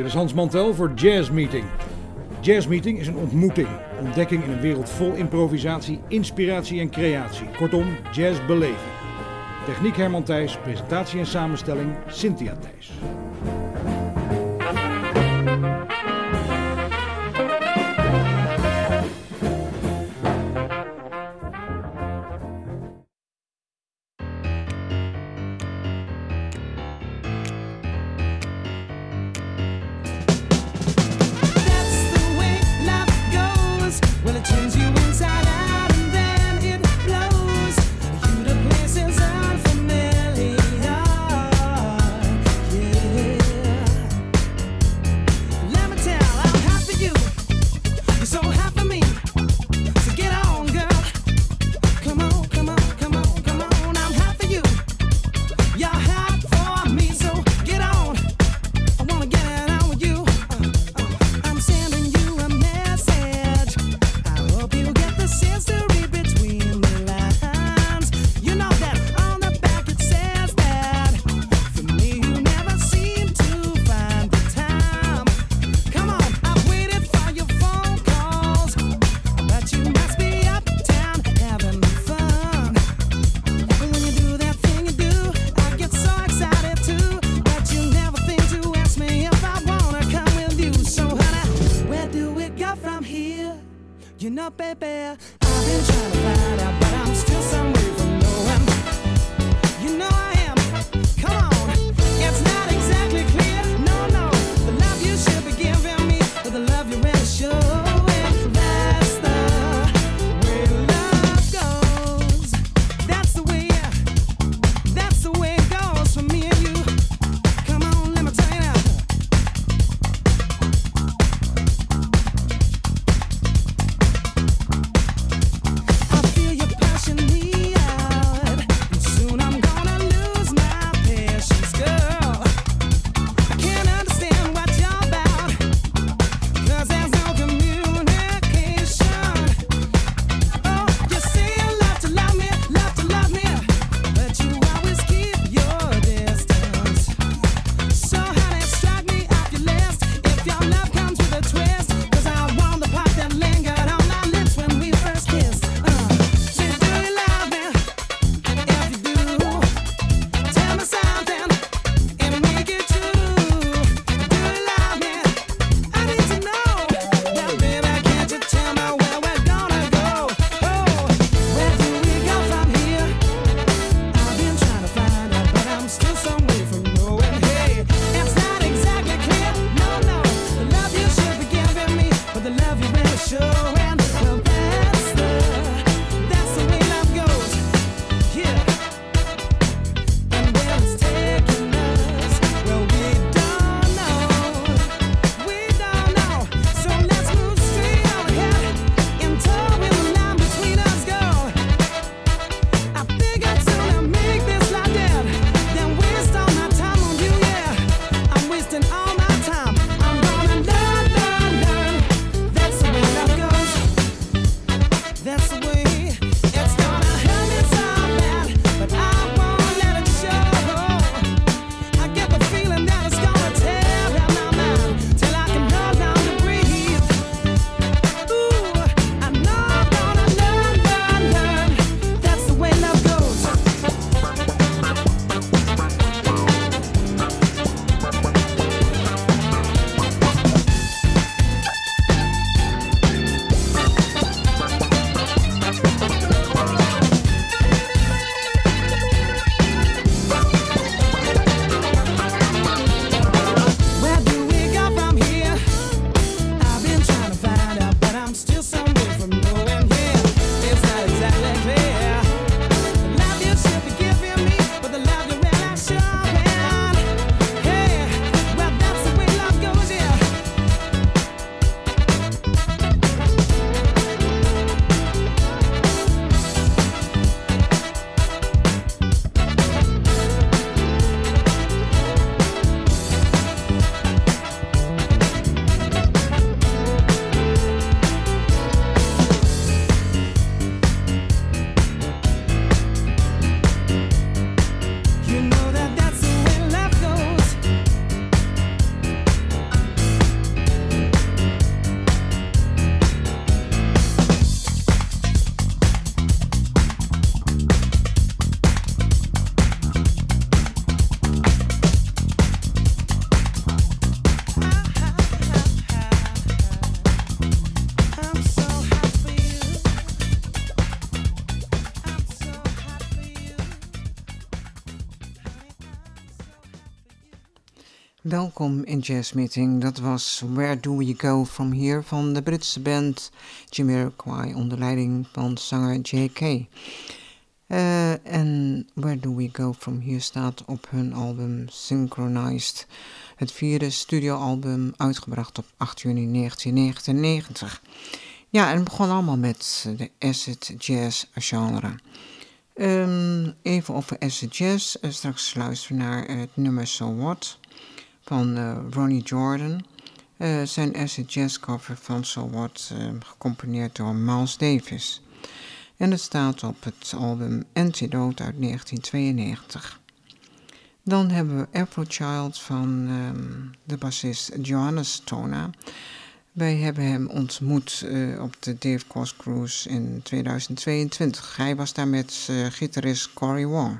Dit is Hans Mantel voor Jazz Meeting. Jazz Meeting is een ontmoeting, ontdekking in een wereld vol improvisatie, inspiratie en creatie. Kortom, jazzbeleving. Techniek Herman Thijs, presentatie en samenstelling Cynthia Thijs. Yeah. Welkom in Jazz Meeting. Dat was Where Do We Go From Here van de Britse band Jamiroquai onder leiding van zanger J.K. En Where Do We Go From Here staat op hun album Synchronized, het 4e studioalbum uitgebracht op 8 juni 1999. Ja, en het begon allemaal met de acid jazz genre. Even over acid jazz. Straks luisteren we naar het nummer So What van Ronnie Jordan. Zijn acid jazz cover van So What, gecomponeerd door Miles Davis. En het staat op het album Antidote uit 1992. Dan hebben we Afrochild van de bassist Johannes Tona. Wij hebben hem ontmoet op de Dave Koz Cruise in 2022. Hij was daar met gitarist Cory Wong.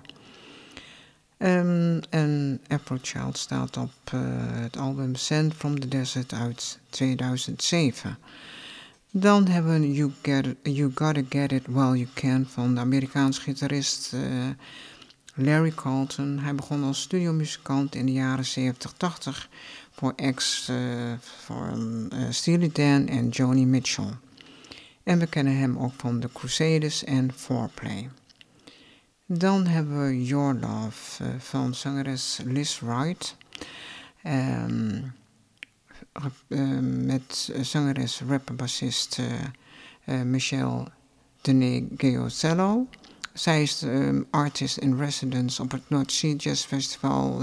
En Afrochild staat op het album Sand from the Desert uit 2007. Dan hebben we You Gotta Get It While You Can van de Amerikaanse gitarist Larry Carlton. Hij begon als studiomuzikant in de jaren 70-80 voor acts van Steely Dan en Joni Mitchell. En we kennen hem ook van The Crusaders en Foreplay. Dan hebben we Your Love van zangeres Liz Wright. Met zangeres rapper-bassist Michelle Denegiozello. Zij is artist in residence op het North Sea Jazz Festival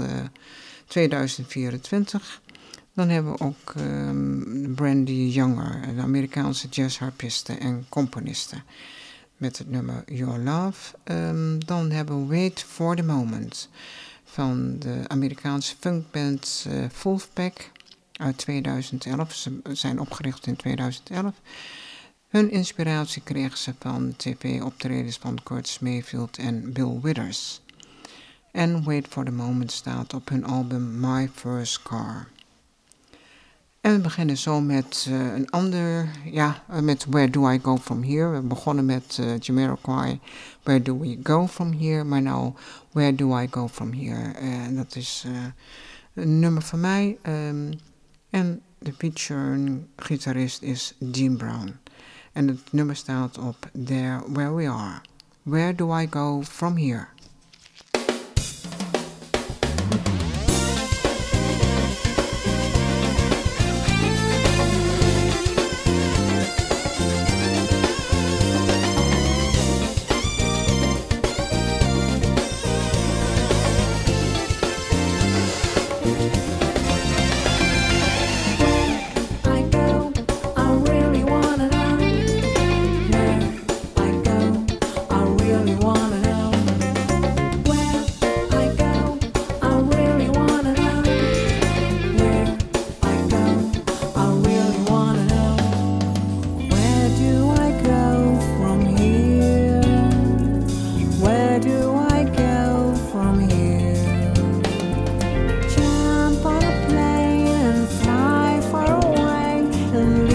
2024. Dan hebben we ook Brandy Younger, een Amerikaanse jazzharpiste en componiste, met het nummer Your Love. Dan hebben we Wait for the Moment van de Amerikaanse funkband Wolfpack uit 2011. Ze zijn opgericht in 2011. Hun inspiratie kregen ze van tv-optredens van Curtis Mayfield en Bill Withers. En Wait for the Moment staat op hun album My First Car. En we beginnen zo met een ander, met Where Do I Go From Here. We begonnen met Jamiroquai, Where Do We Go From Here. Maar nou, Where Do I Go From Here. En dat is een nummer van mij. En de featuring gitarist is Dean Brown. En het nummer staat op There Where We Are. Where Do I Go From Here?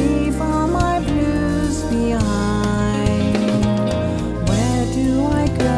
I go?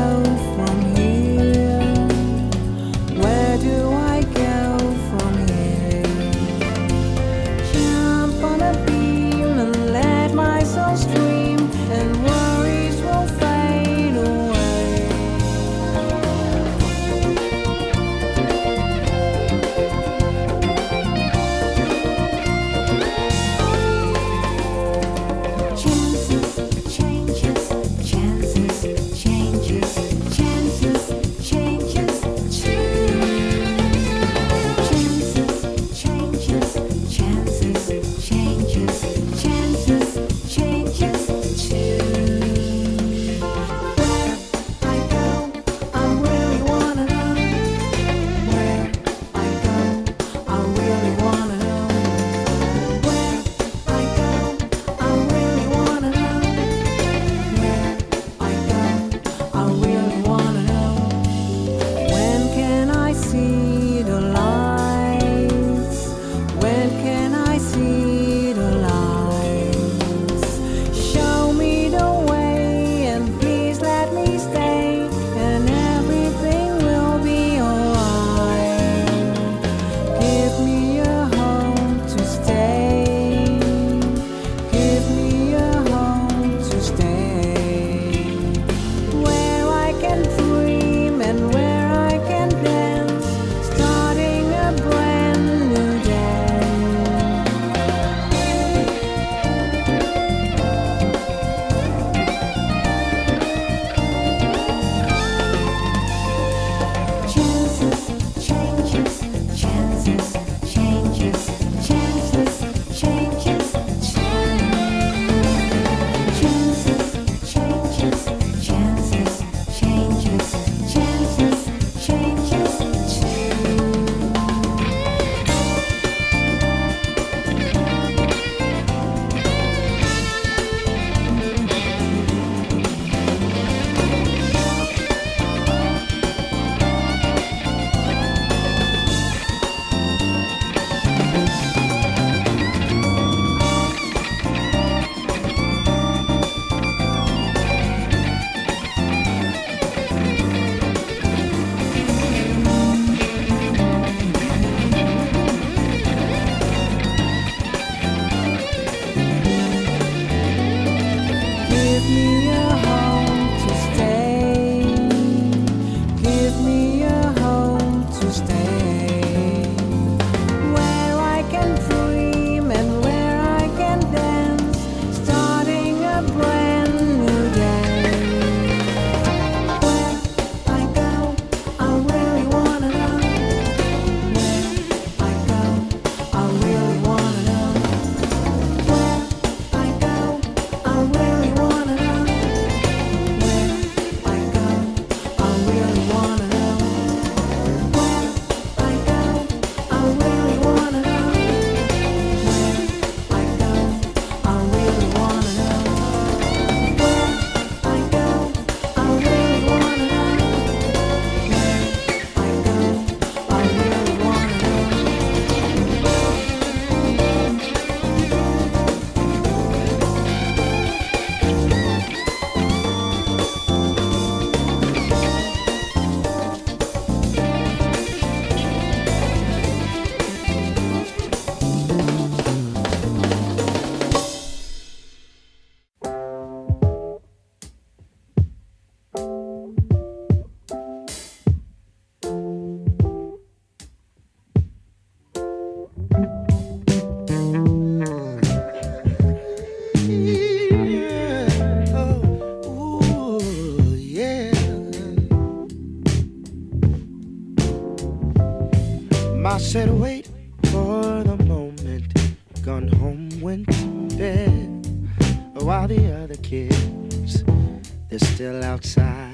I said wait for the moment, gone home, went to bed, while the other kids, they're still outside.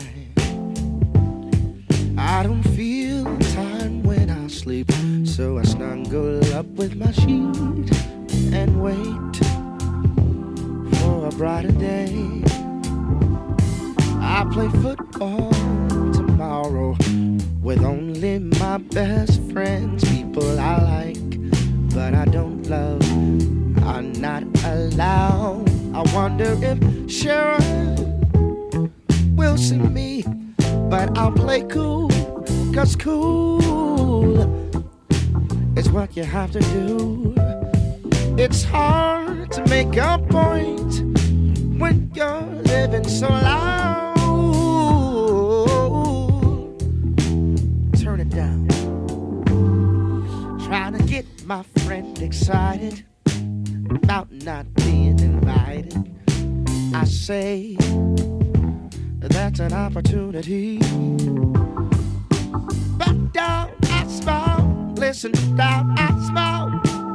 I don't feel time when I sleep, so I snuggle up with my sheet and wait for a brighter day. I play football tomorrow with only my best friends, people I like, but I don't love, are not allowed. I wonder if Sharon will see me, but I'll play cool, 'cause cool is what you have to do. It's hard to make a point when you're living so loud. Turn it down. Trying to get my friend excited about not being invited. I say that's an opportunity. Back down, I smile. Listen down, I smile.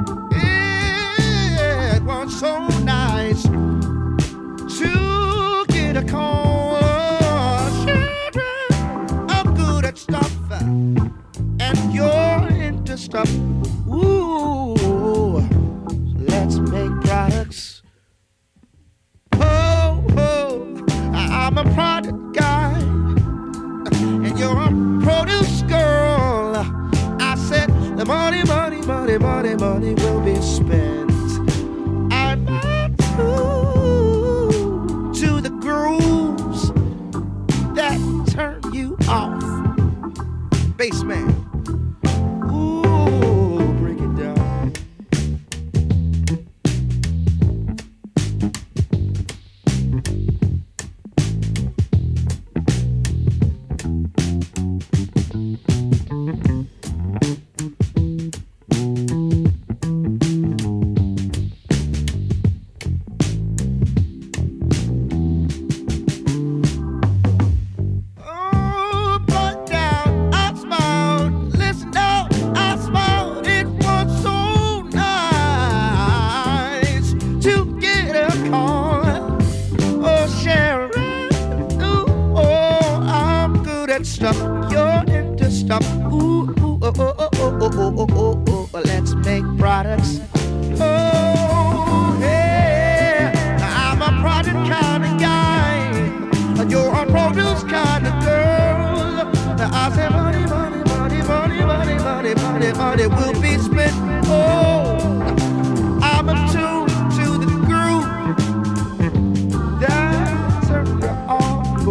It was so nice to get a call. Children, I'm good at stuff, and you're into stuff. Ooh, let's make products. Oh, I'm a product guy, and you're a produce girl. I said the money will be spent. I'm to the grooves that turn you off. Bassman. Ooh, break it down. Let's make products. Oh, yeah. I'm a product kind of guy. You're a produce kind of girl. I say money will be spent. Oh, I'm attuned to the groove. That's the all.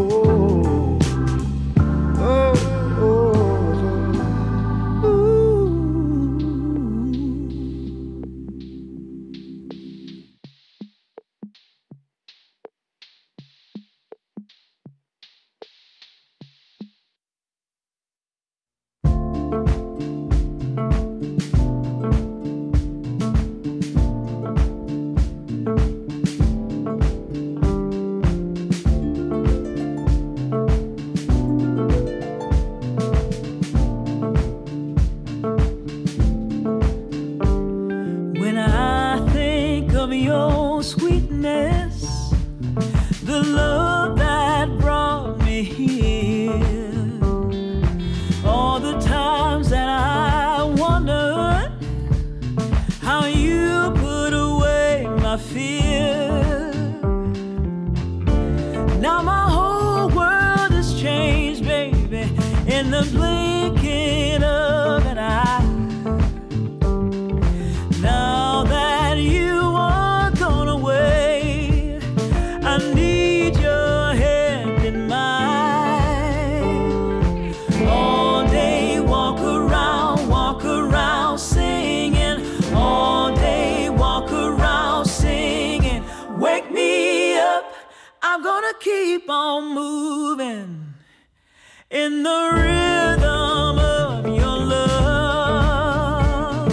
Keep on moving in the rhythm of your love.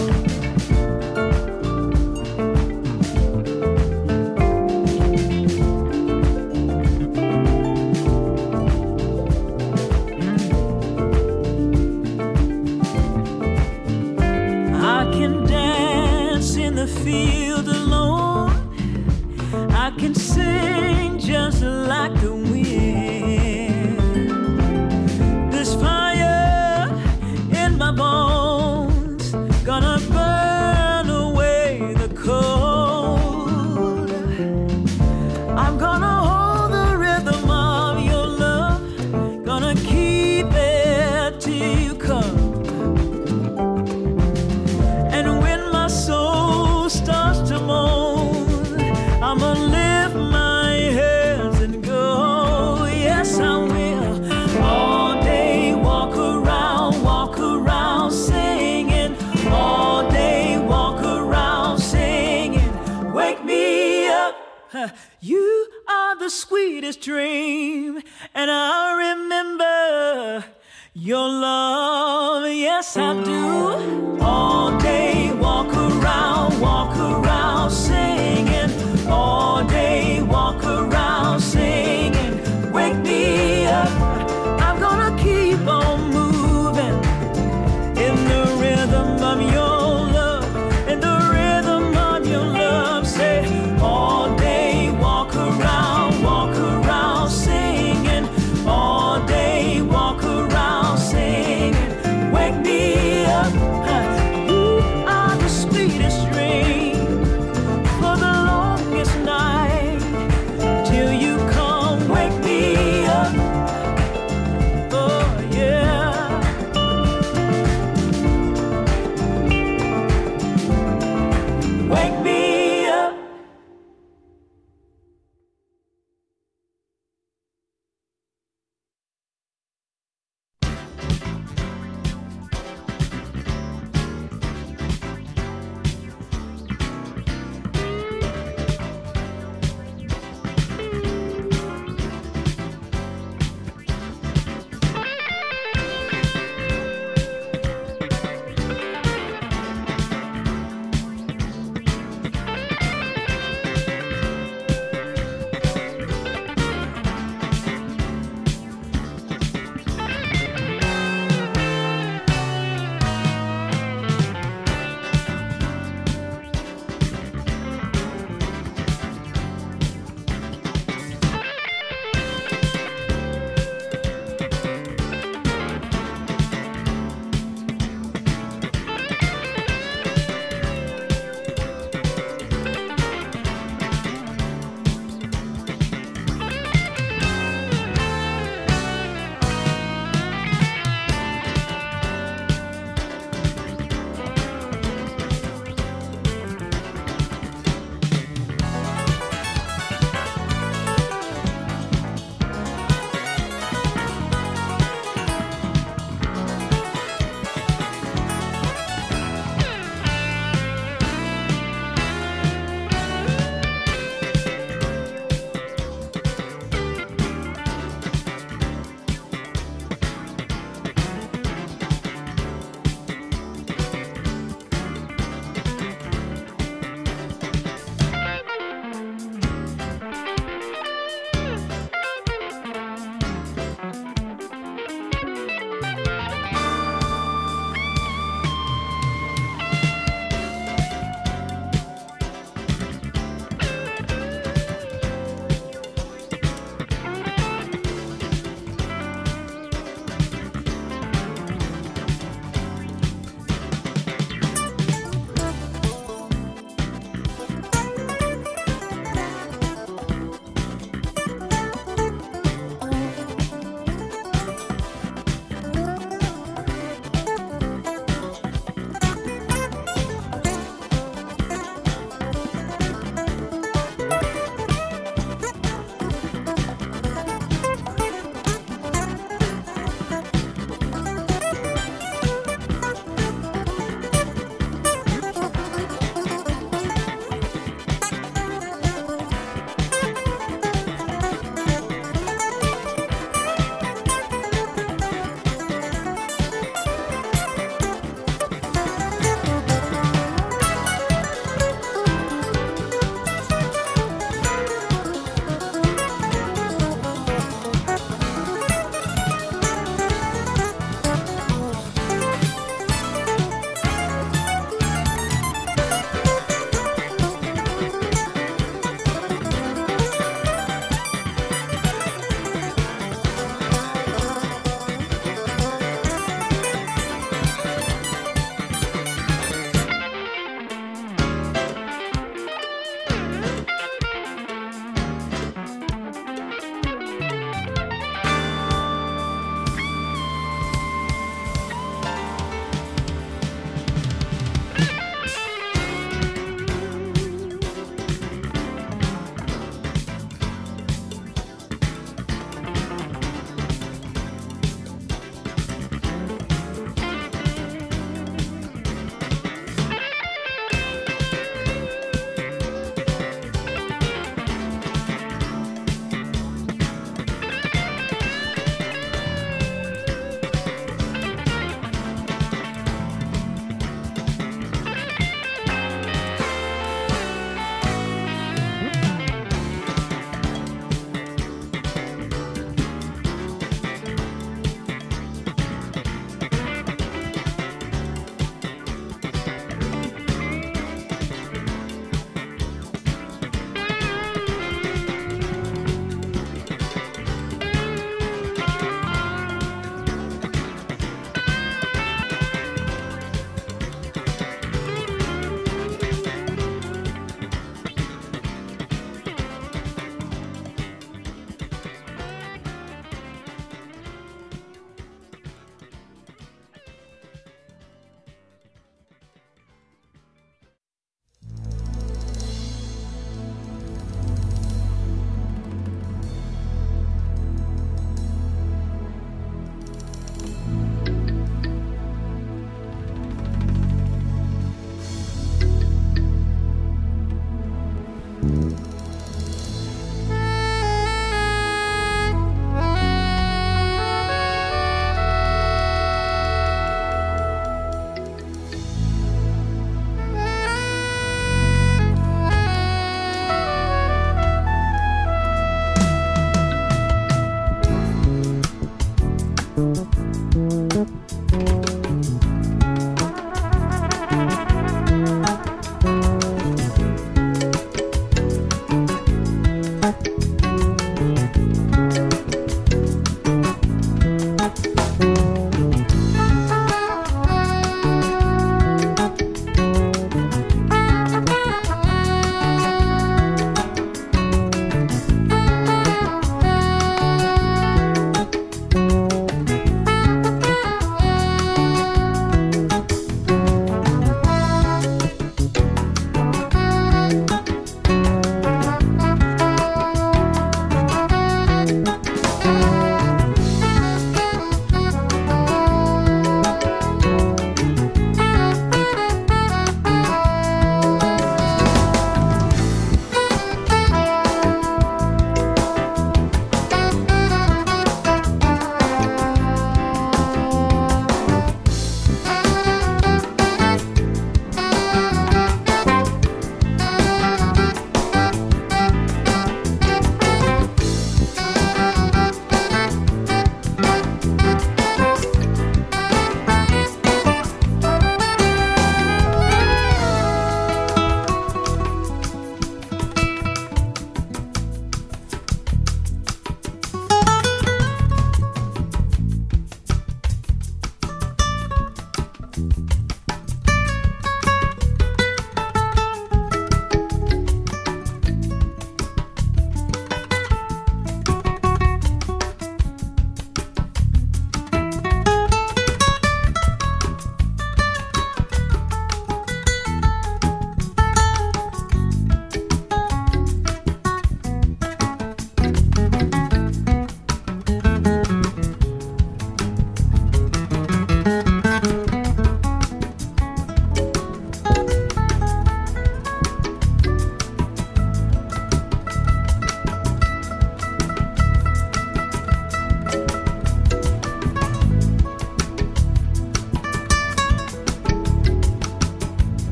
field alone, I can sing just like the wind. This fire in my bones gonna burn away the cold. I'm gonna hold the rhythm of your love, gonna keep it till you come. And when my soul starts to moan, I'ma lift my hands and go, yes I will. All day walk around singing. All day walk around singing. Wake me up, you are the sweetest dream, and I remember your love, yes I do. All day walk around singing. All day walk around singing. Wake me up, I'm gonna keep on moving in the rhythm of your love, in the rhythm of your love. Say, all day walk around singing. All day walk around singing. Wake me up,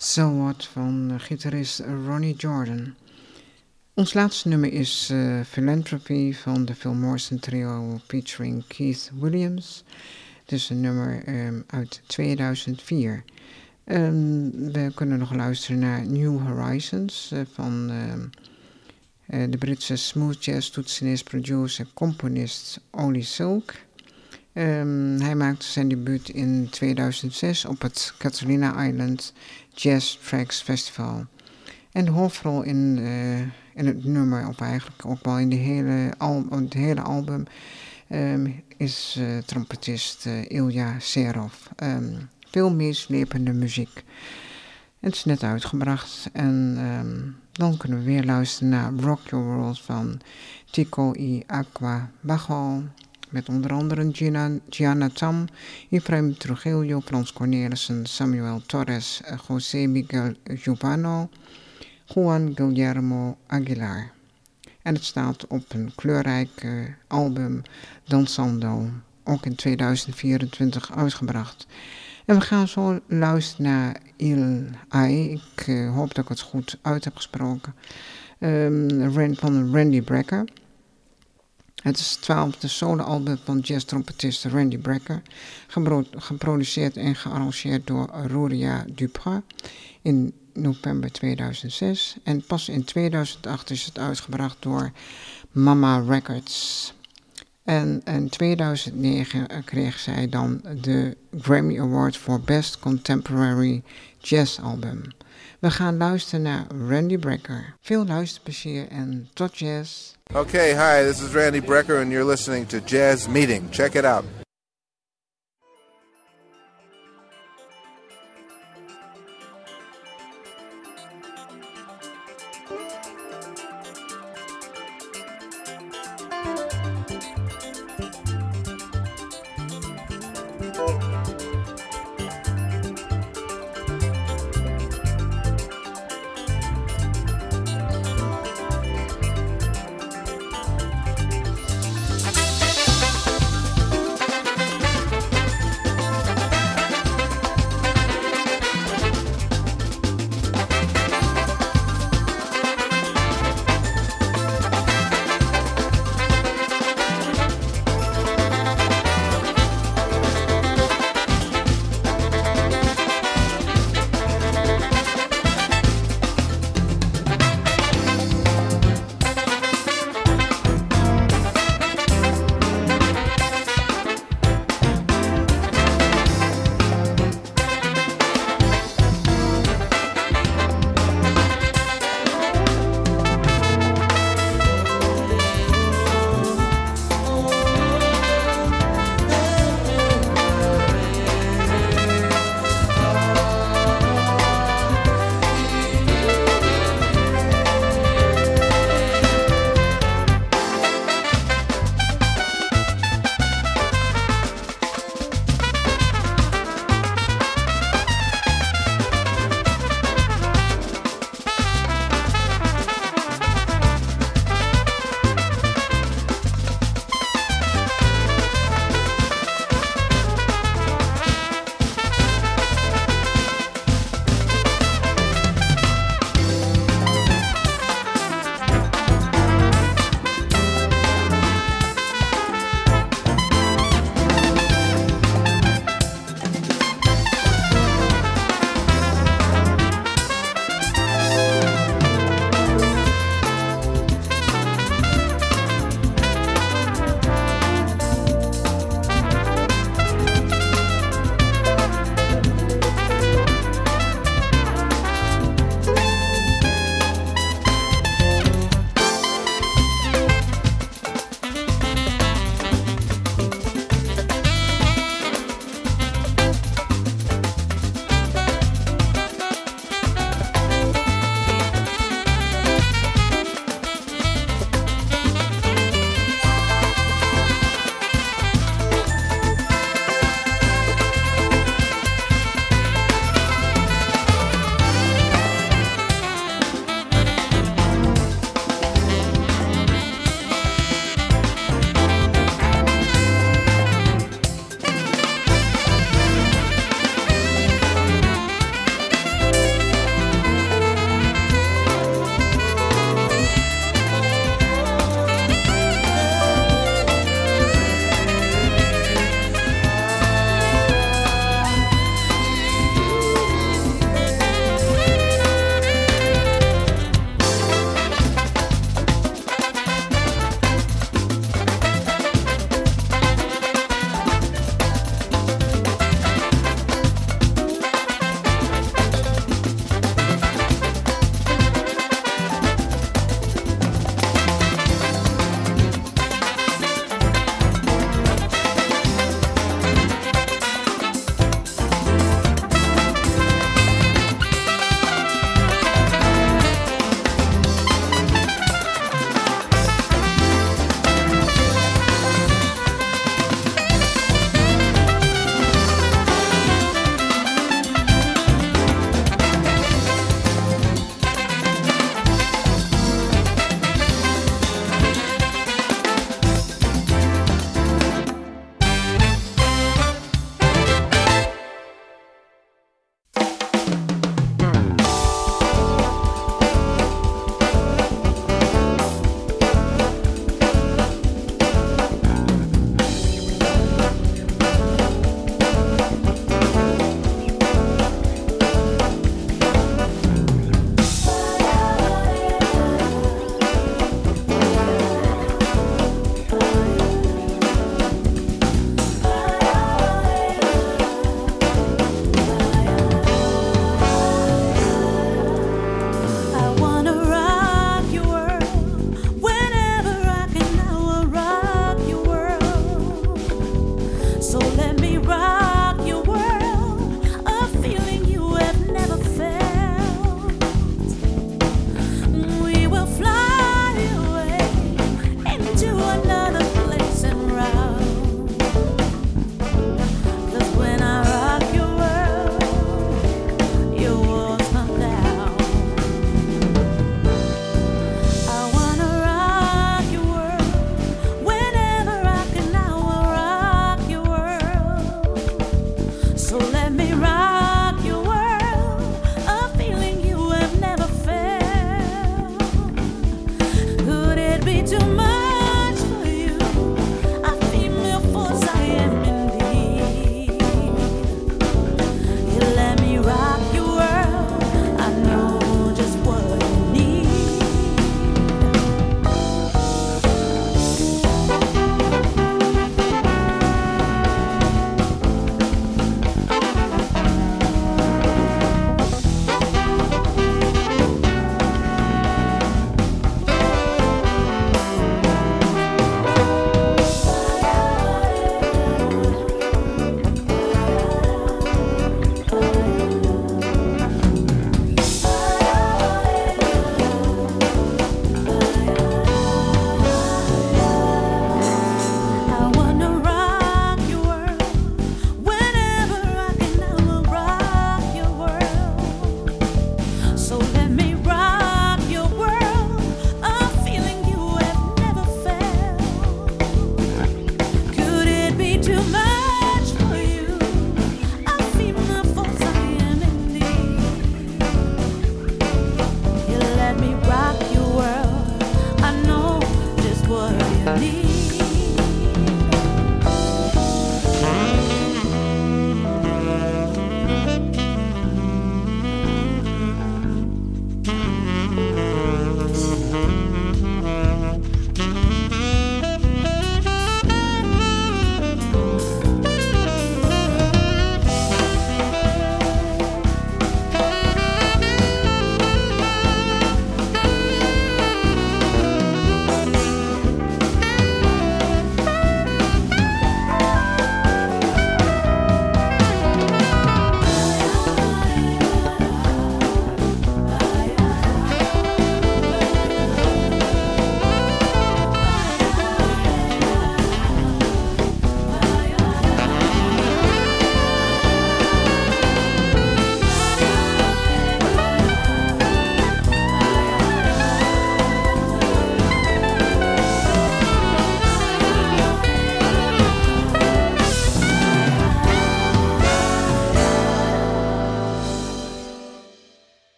So What van gitarist Ronnie Jordan. Ons laatste nummer is Philanthropy van de Phil Morrison Trio featuring Keith Williams. Het is een nummer uit 2004. We kunnen nog luisteren naar New Horizons van de Britse smooth jazz toetsenist, producer, componist Oli Silk. Hij maakte zijn debuut in 2006 op het Catalina Island Jazz Tracks Festival. En de hoofdrol in het nummer, of eigenlijk ook wel in het hele album, is trompetist Ilya Serov. Veel meeslepende muziek. Het is net uitgebracht en dan kunnen we weer luisteren naar Rock Your World van Tico y Aqua Bajo. Met onder andere Gianna Tam, Efraim Trujillo, Frans Cornelissen, Samuel Torres, José Miguel Giovanno, Juan Guillermo Aguilar. En het staat op een kleurrijk album Danzando, ook in 2024 uitgebracht. En we gaan zo luisteren naar Il Ai, ik hoop dat ik het goed uit heb gesproken, van Randy Brecker. Het is het 12e soloalbum van jazztrompetist Randy Brecker, geproduceerd en gearrangeerd door Ruria Duprat in november 2006. En pas in 2008 is het uitgebracht door Mama Records. En in 2009 kreeg zij dan de Grammy Award voor Best Contemporary Jazz Album. We gaan luisteren naar Randy Brecker. Veel luisterplezier en tot jazz. Okay, hi, this is Randy Brecker and you're listening to Jazz Meeting. Check it out.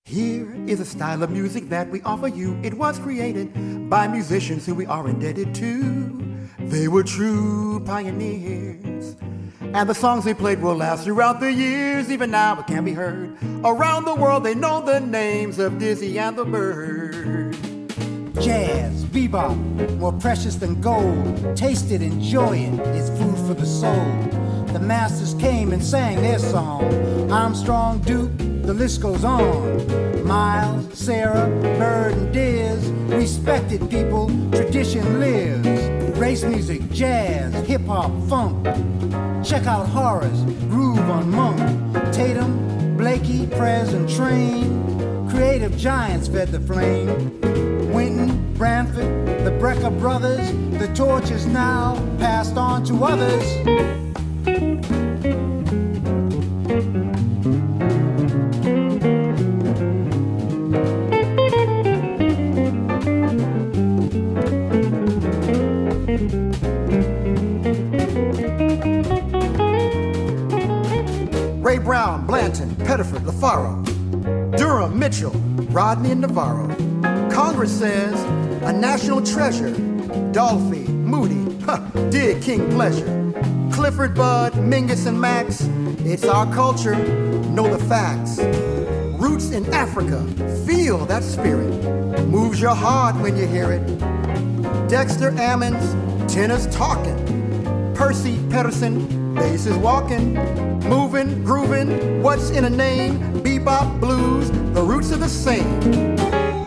Here is a style of music that we offer you. It was created by musicians who we are indebted to. They were true pioneers, and the songs they played will last throughout the years. Even now it can be heard around the world. They know the names of Dizzy and the Bird. Jazz, bebop, more precious than gold. Taste it, enjoy it, it's food for the soul. The masters came and sang their song. Armstrong, Duke, the list goes on. Miles, Sarah, Bird, and Diz, respected people, tradition lives. Race music, jazz, hip-hop, funk. Check out Horace, Groove on Monk. Tatum, Blakey, Prez, and Train. Creative giants fed the flame. Winton, Branford, the Brecker brothers. The torch is now passed on to others. Ray Brown, Blanton, Pettiford, LaFaro, Durham, Mitchell, Rodney, and Navarro. Congress says a national treasure. Dolphy, Moody, dear King Pleasure. Clifford, Bud, Mingus, and Max. It's our culture, know the facts. Roots in Africa, feel that spirit. Moves your heart when you hear it. Dexter Ammons, tenors talking. Percy Patterson, bass is walking. Moving, grooving, what's in a name? Bebop, blues, the roots are the same.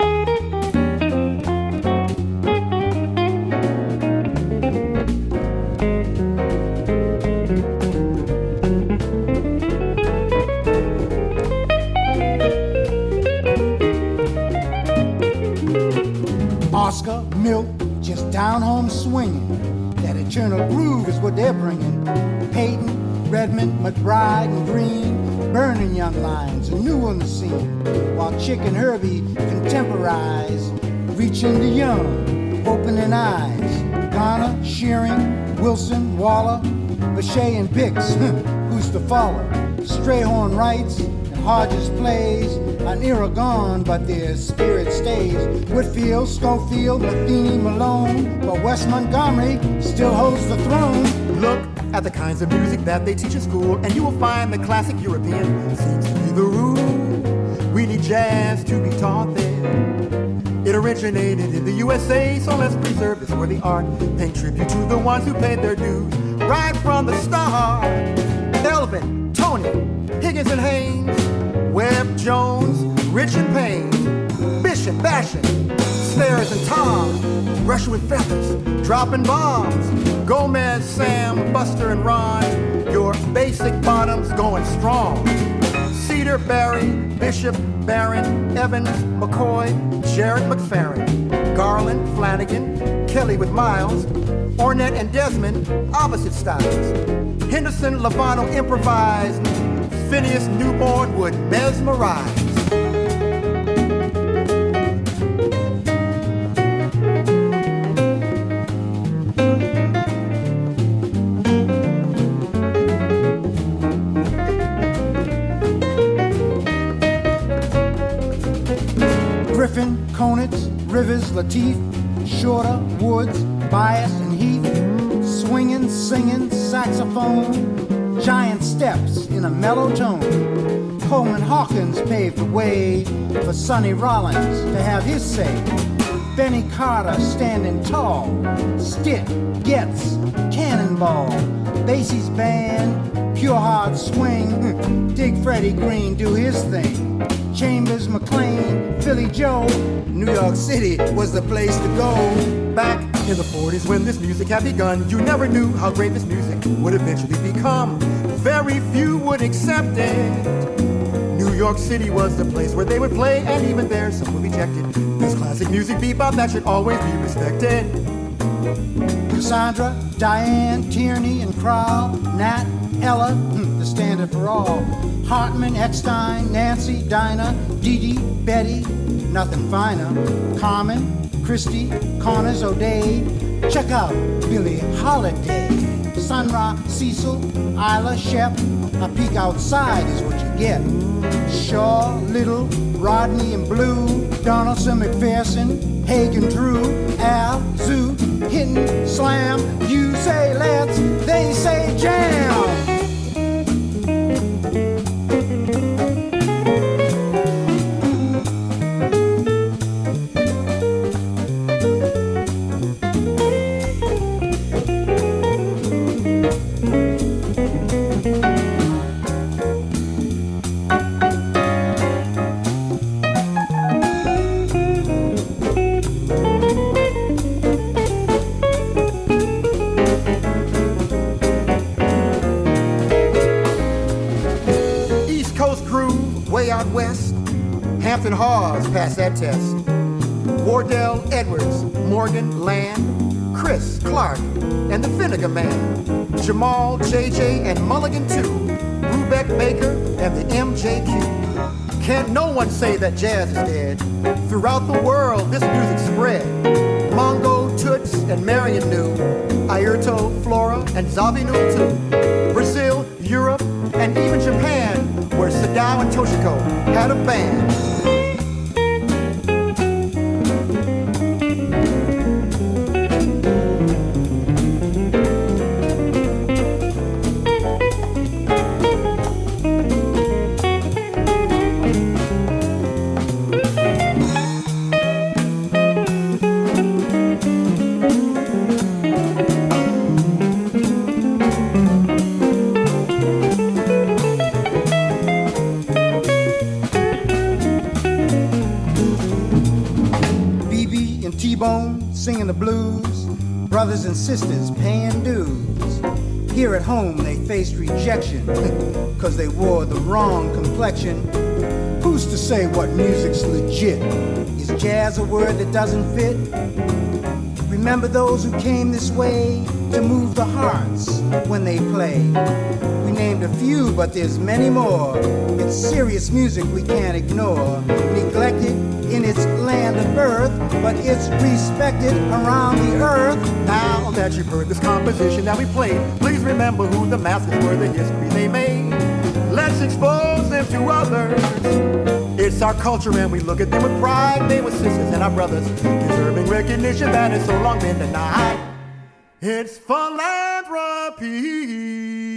Oscar, Milk, just down home swinging. That eternal groove is what they're bringing. Peyton, Redmond, McBride, and Green, burning young lines, new on the scene. While Chick and Herbie contemporize, reaching the young, opening eyes. Garner, Shearing, Wilson, Waller, Bechet, and Bix, who's to follow? Strayhorn writes, and Hodges plays, an era gone, but their spirit stays. Whitfield, Schofield, Matheny, Malone, but West Montgomery still holds the throne. Look at the kinds of music that they teach in school, and you will find the classic European seems to be the rule. We need jazz to be taught there. It originated in the USA, so let's preserve this worthy art, paying tribute to the ones who paid their dues right from the start. Elvin, Tony, Higgins and Haynes, Webb, Jones, Rich and Payne, Bishop, Basham, Snares and Toms, Rush with Feathers, dropping bombs, Gomez, Sam, Buster, and Ron, your basic bottoms going strong. Cedar, Barry, Bishop, Barron, Evans, McCoy, Jarrett, McFerrin, Garland, Flanagan, Kelly with Miles, Ornette and Desmond, opposite styles. Henderson, Lovano improvised, Phineas Newborn would mesmerize. Griffin, Konitz, Rivers, Lateef, Shorter, Woods, Bias, and Heath, swinging, singing, saxophone, giant steps in a mellow tone. Coleman Hawkins paved the way for Sonny Rollins to have his say. Benny Carter standing tall, Stitt, Getz, Cannonball, Basie's band, pure hard swing, dig Freddie Green do his thing. Chambers, McLean, Philly Joe, New York City was the place to go. Back in the 40s when this music had begun, you never knew how great this music would eventually become. Very few would accept it. New York City was the place where they would play, and even there some would reject it. This classic music bebop that should always be respected. Cassandra, Diane, Tierney, and Crowell, Nat, Ella, the standard for all. Hartman, Eckstein, Nancy, Dinah, Dee Dee, Betty, nothing finer. Carmen, Christy, Connors, O'Day. Check out Billie Holiday. Sun Ra, Cecil, Isla, Shep. A peek outside is what you get. Shaw, Little, Rodney and Blue, Donaldson, McPherson, Hagen, Drew, Al, Zoo, Hinton, Slam. You say let's, they say jam. Hampton Hawes passed that test. Wardell, Edwards, Morgan, Land, Chris, Clark, and the Finnegan Man. Jamal, JJ, and Mulligan too. Rubeck Baker and the MJQ. Can't no one say that jazz is dead. Throughout the world, this music spread. Mongo, Toots, and Marion knew. Airto, Flora, and Zavinu too. Brazil, Europe, and even Japan, where Sadao and Toshiko had a band. Singing the blues, brothers and sisters paying dues. Here at home they faced rejection, cause they wore the wrong complexion. Who's to say what music's legit? Is jazz a word that doesn't fit? Remember those who came this way to move the hearts when they play. We named a few, but there's many more. It's serious music we can't ignore. Neglected in its land of birth, but it's respected around the earth. Now that you've heard this composition that we played, please remember who the masters were, the history they made. Let's expose them to others. It's our culture and we look at them with pride. They were sisters and our brothers, deserving recognition that has so long been denied. It's philanthropy.